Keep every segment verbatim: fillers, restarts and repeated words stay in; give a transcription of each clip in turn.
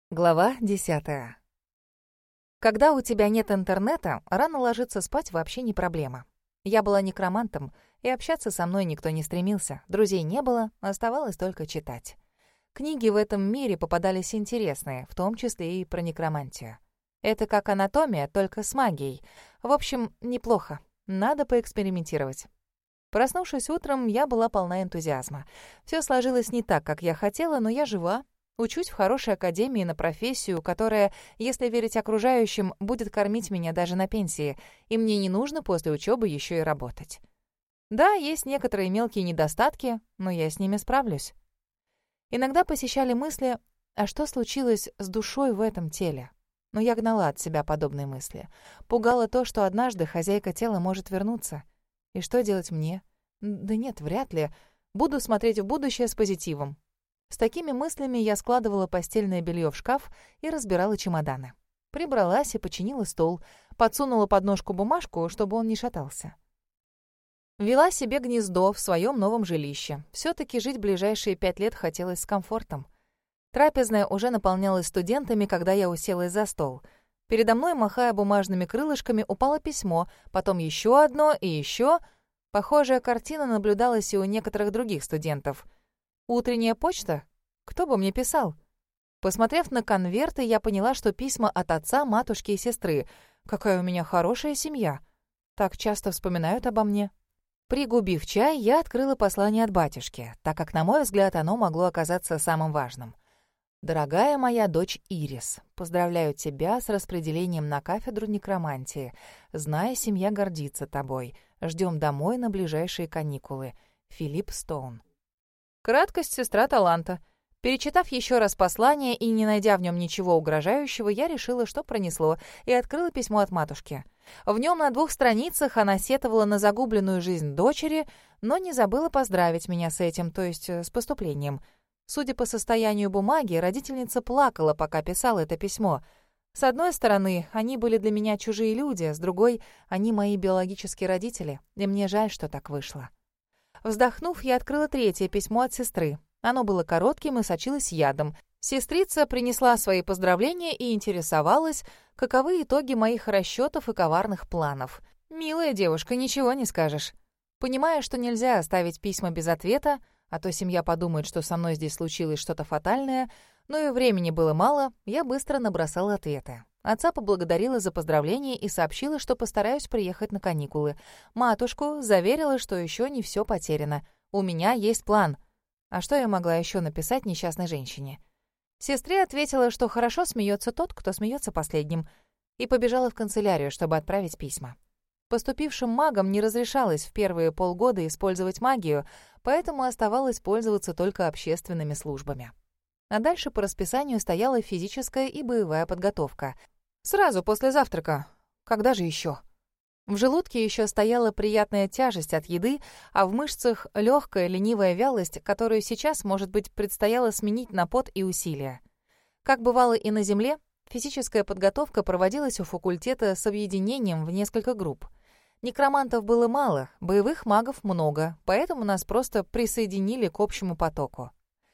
Глава десятая. Когда у тебя нет интернета, рано ложиться спать вообще не проблема. Я была некромантом, и общаться со мной никто не стремился, друзей не было, оставалось только читать. Книги в этом мире попадались интересные, в том числе и про некромантию. Это как анатомия, только с магией. В общем, неплохо, надо поэкспериментировать. Проснувшись утром, я была полна энтузиазма. Все сложилось не так, как я хотела, но я жива. Учусь в хорошей академии на профессию, которая, если верить окружающим, будет кормить меня даже на пенсии, и мне не нужно после учебы еще и работать. Да, есть некоторые мелкие недостатки, но я с ними справлюсь. Иногда посещали мысли, а что случилось с душой в этом теле? Но я гнала от себя подобные мысли. Пугало то, что однажды хозяйка тела может вернуться. И что делать мне? Да нет, вряд ли. Буду смотреть в будущее с позитивом. С такими мыслями я складывала постельное белье в шкаф и разбирала чемоданы. Прибралась и починила стол, подсунула под ножку бумажку, чтобы он не шатался. Вела себе гнездо в своем новом жилище. Все-таки жить ближайшие пять лет хотелось с комфортом. Трапезная уже наполнялась студентами, когда я уселась за стол. Передо мной, махая бумажными крылышками, упало письмо, потом еще одно и еще. Похожая картина наблюдалась и у некоторых других студентов. Утренняя почта? Кто бы мне писал? Посмотрев на конверты, я поняла, что письма от отца, матушки и сестры. Какая у меня хорошая семья. Так часто вспоминают обо мне. Пригубив чай, я открыла послание от батюшки, так как, на мой взгляд, оно могло оказаться самым важным. «Дорогая моя дочь Ирис, поздравляю тебя с распределением на кафедру некромантии. Знай, семья гордится тобой. Ждем домой на ближайшие каникулы. Филипп Стоун». Краткость — сестра таланта. Перечитав еще раз послание и не найдя в нем ничего угрожающего, я решила, что пронесло, и открыла письмо от матушки. В нем на двух страницах она сетовала на загубленную жизнь дочери, но не забыла поздравить меня с этим, то есть с поступлением. Судя по состоянию бумаги, родительница плакала, пока писала это письмо. С одной стороны, они были для меня чужие люди, с другой — они мои биологические родители, и мне жаль, что так вышло. Вздохнув, я открыла третье письмо от сестры. Оно было коротким и сочилось ядом. Сестрица принесла свои поздравления и интересовалась, каковы итоги моих расчетов и коварных планов. Милая девушка, ничего не скажешь. Понимая, что нельзя оставить письма без ответа, а то семья подумает, что со мной здесь случилось что-то фатальное, но и времени было мало, я быстро набросала ответы. Отца поблагодарила за поздравления и сообщила, что постараюсь приехать на каникулы. Матушку заверила, что еще не все потеряно. У меня есть план. А что я могла еще написать несчастной женщине? Сестре ответила, что хорошо смеется тот, кто смеется последним, и побежала в канцелярию, чтобы отправить письма. Поступившим магам не разрешалось в первые полгода использовать магию, поэтому оставалось пользоваться только общественными службами. А дальше по расписанию стояла физическая и боевая подготовка. Сразу после завтрака. Когда же еще? В желудке еще стояла приятная тяжесть от еды, а в мышцах легкая ленивая вялость, которую сейчас, может быть, предстояло сменить на пот и усилия. Как бывало и на Земле, физическая подготовка проводилась у факультета с объединением в несколько групп. Некромантов было мало, боевых магов много, поэтому нас просто присоединили к общему потоку.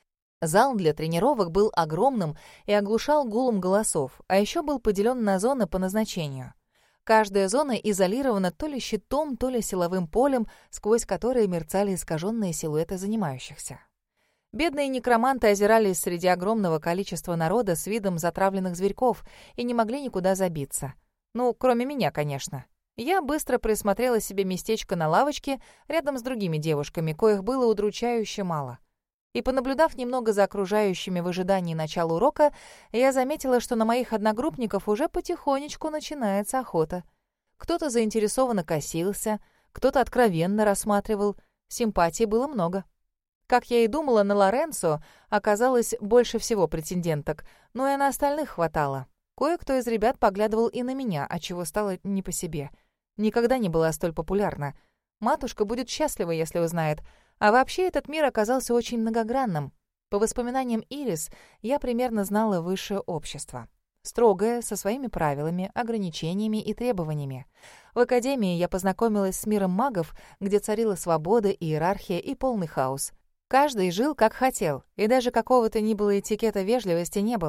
Зал для тренировок был огромным и оглушал гулом голосов, а еще был поделен на зоны по назначению. Каждая зона изолирована то ли щитом, то ли силовым полем, сквозь которые мерцали искаженные силуэты занимающихся. Бедные некроманты озирались среди огромного количества народа с видом затравленных зверьков и не могли никуда забиться. Ну, кроме меня, конечно. Я быстро присмотрела себе местечко на лавочке рядом с другими девушками, коих было удручающе мало. И, понаблюдав немного за окружающими в ожидании начала урока, я заметила, что на моих одногруппников уже потихонечку начинается охота. Кто-то заинтересованно косился, кто-то откровенно рассматривал. Симпатий было много. Как я и думала, на Лоренцо оказалось больше всего претенденток, но и на остальных хватало. Кое-кто из ребят поглядывал и на меня, отчего стало не по себе. Никогда не была столь популярна. Матушка будет счастлива, если узнает. А вообще этот мир оказался очень многогранным. По воспоминаниям Ирис, я примерно знала высшее общество. Строгое, со своими правилами, ограничениями и требованиями. В академии я познакомилась с миром магов, где царила свобода, иерархия и полный хаос. Каждый жил как хотел, и даже какого-то ни было этикета вежливости не было.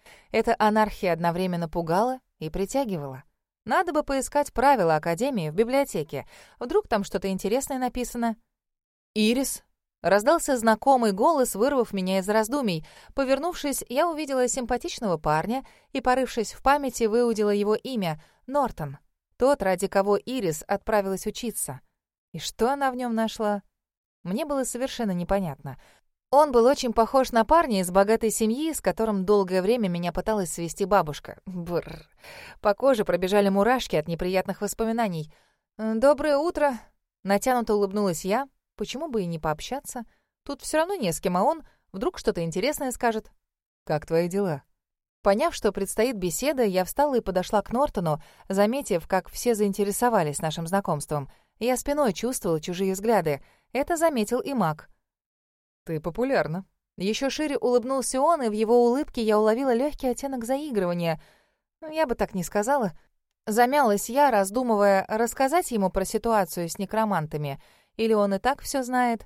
Эта анархия одновременно пугала и притягивала. Надо бы поискать правила Академии в библиотеке. Вдруг там что-то интересное написано. «Ирис!» — раздался знакомый голос, вырвав меня из раздумий. Повернувшись, я увидела симпатичного парня и, порывшись в памяти, выудила его имя — Нортон. Тот, ради кого Ирис отправилась учиться. И что она в нем нашла? Мне было совершенно непонятно. Он был очень похож на парня из богатой семьи, с которым долгое время меня пыталась свести бабушка. Бррр. По коже пробежали мурашки от неприятных воспоминаний. «Доброе утро!» — натянуто улыбнулась я. Почему бы и не пообщаться? Тут все равно не с кем, а он вдруг что-то интересное скажет. «Как твои дела?» Поняв, что предстоит беседа, я встала и подошла к Нортону, заметив, как все заинтересовались нашим знакомством. Я спиной чувствовала чужие взгляды. Это заметил и маг. «Ты популярна». Еще шире улыбнулся он, и в его улыбке я уловила легкий оттенок заигрывания. Я бы так не сказала. Замялась я, раздумывая, рассказать ему про ситуацию с некромантами. Или он и так все знает?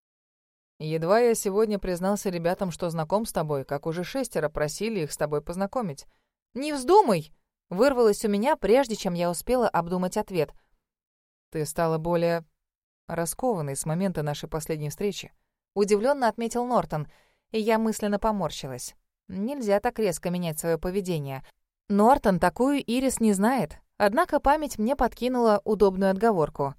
«Едва я сегодня признался ребятам, что знаком с тобой, как уже шестеро просили их с тобой познакомить». «Не вздумай!» — вырвалось у меня, прежде чем я успела обдумать ответ. «Ты стала более раскованной с момента нашей последней встречи», — удивленно отметил Нортон, и я мысленно поморщилась. Нельзя так резко менять свое поведение. Нортон такую Ирис не знает, однако память мне подкинула удобную отговорку.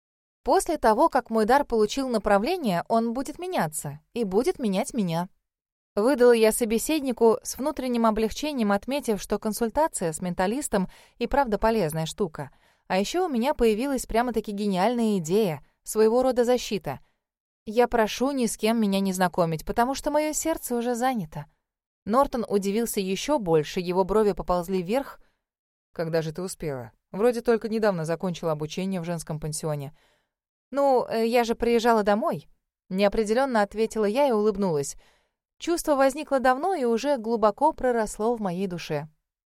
После того, как мой дар получил направление, он будет меняться и будет менять меня. Выдала я собеседнику с внутренним облегчением, отметив, что консультация с менталистом и правда полезная штука. А еще у меня появилась прямо-таки гениальная идея, своего рода защита. Я прошу ни с кем меня не знакомить, потому что мое сердце уже занято. Нортон удивился еще больше, его брови поползли вверх. «Когда же ты успела? Вроде только недавно закончила обучение в женском пансионе». «Ну, я же приезжала домой», — неопределенно ответила я и улыбнулась. Чувство возникло давно и уже глубоко проросло в моей душе.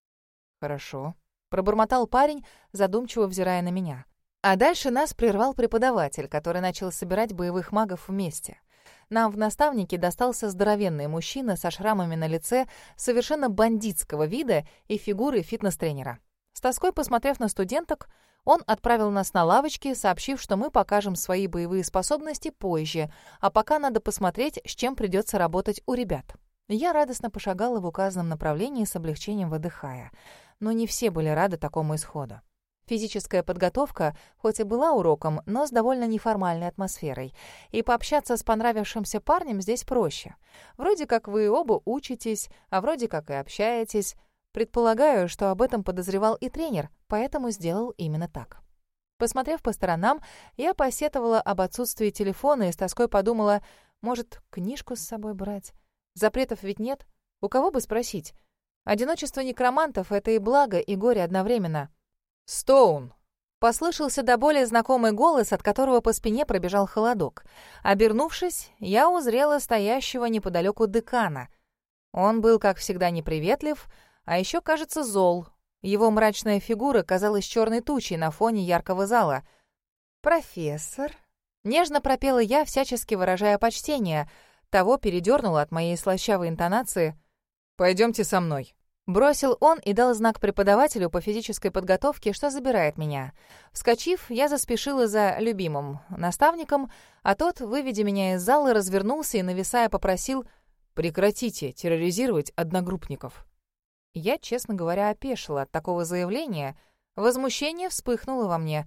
«Хорошо», — пробормотал парень, задумчиво взирая на меня. А дальше нас прервал преподаватель, который начал собирать боевых магов вместе. Нам в наставнике достался здоровенный мужчина со шрамами на лице, совершенно бандитского вида и фигуры фитнес-тренера. С тоской посмотрев на студенток, он отправил нас на лавочки, сообщив, что мы покажем свои боевые способности позже, а пока надо посмотреть, с чем придется работать у ребят. Я радостно пошагала в указанном направлении, с облегчением выдыхая. Но не все были рады такому исходу. Физическая подготовка хоть и была уроком, но с довольно неформальной атмосферой. И пообщаться с понравившимся парнем здесь проще. Вроде как вы оба учитесь, а вроде как и общаетесь. Предполагаю, что об этом подозревал и тренер, поэтому сделал именно так. Посмотрев по сторонам, я посетовала об отсутствии телефона и с тоской подумала, может, книжку с собой брать? Запретов ведь нет. У кого бы спросить? Одиночество некромантов — это и благо, и горе одновременно. «Стоун!» — послышался до боли знакомый голос, от которого по спине пробежал холодок. Обернувшись, я узрела стоящего неподалеку декана. Он был, как всегда, неприветлив, а еще, кажется, зол. Его мрачная фигура казалась черной тучей на фоне яркого зала. «Профессор?» — нежно пропела я, всячески выражая почтение. Того передернуло от моей слащавой интонации. «Пойдемте со мной». Бросил он и дал знак преподавателю по физической подготовке, что забирает меня. Вскочив, я заспешила за любимым наставником, а тот, выведя меня из зала, развернулся и, нависая, попросил «Прекратите терроризировать одногруппников». Я, честно говоря, опешила от такого заявления. Возмущение вспыхнуло во мне.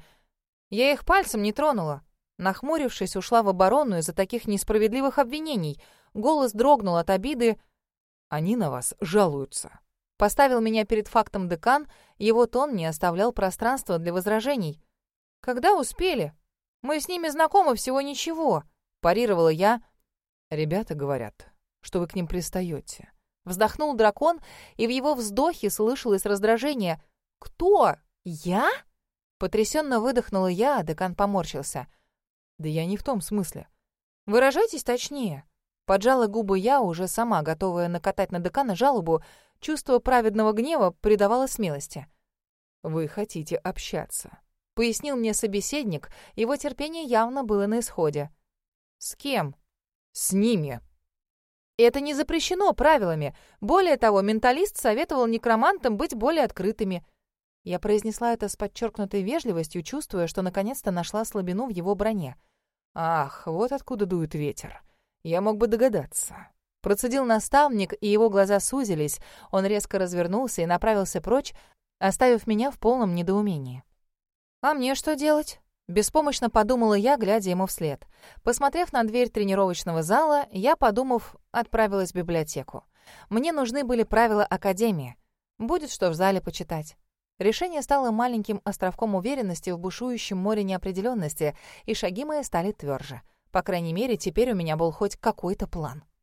Я их пальцем не тронула. Нахмурившись, ушла в оборону из-за таких несправедливых обвинений. Голос дрогнул от обиды. «Они на вас жалуются». Поставил меня перед фактом декан, его тон не оставлял пространства для возражений. «Когда успели? Мы с ними знакомы всего ничего», — парировала я. «Ребята говорят, что вы к ним пристаете». Вздохнул дракон, и в его вздохе слышалось раздражение. «Кто? Я?» Потрясенно выдохнула я, а декан поморщился. «Да я не в том смысле». «Выражайтесь точнее». Поджала губы я, уже сама готовая накатать на декана жалобу. Чувство праведного гнева придавало смелости. «Вы хотите общаться», — пояснил мне собеседник. Его терпение явно было на исходе. «С кем?» «С ними». И это не запрещено правилами. Более того, менталист советовал некромантам быть более открытыми. Я произнесла это с подчеркнутой вежливостью, чувствуя, что наконец-то нашла слабину в его броне. «Ах, вот откуда дует ветер. Я мог бы догадаться». Процедил наставник, и его глаза сузились. Он резко развернулся и направился прочь, оставив меня в полном недоумении. «А мне что делать?» Беспомощно подумала я, глядя ему вслед. Посмотрев на дверь тренировочного зала, я, подумав, отправилась в библиотеку. Мне нужны были правила Академии. Будет что в зале почитать. Решение стало маленьким островком уверенности в бушующем море неопределенности, и шаги мои стали тверже. По крайней мере, теперь у меня был хоть какой-то план.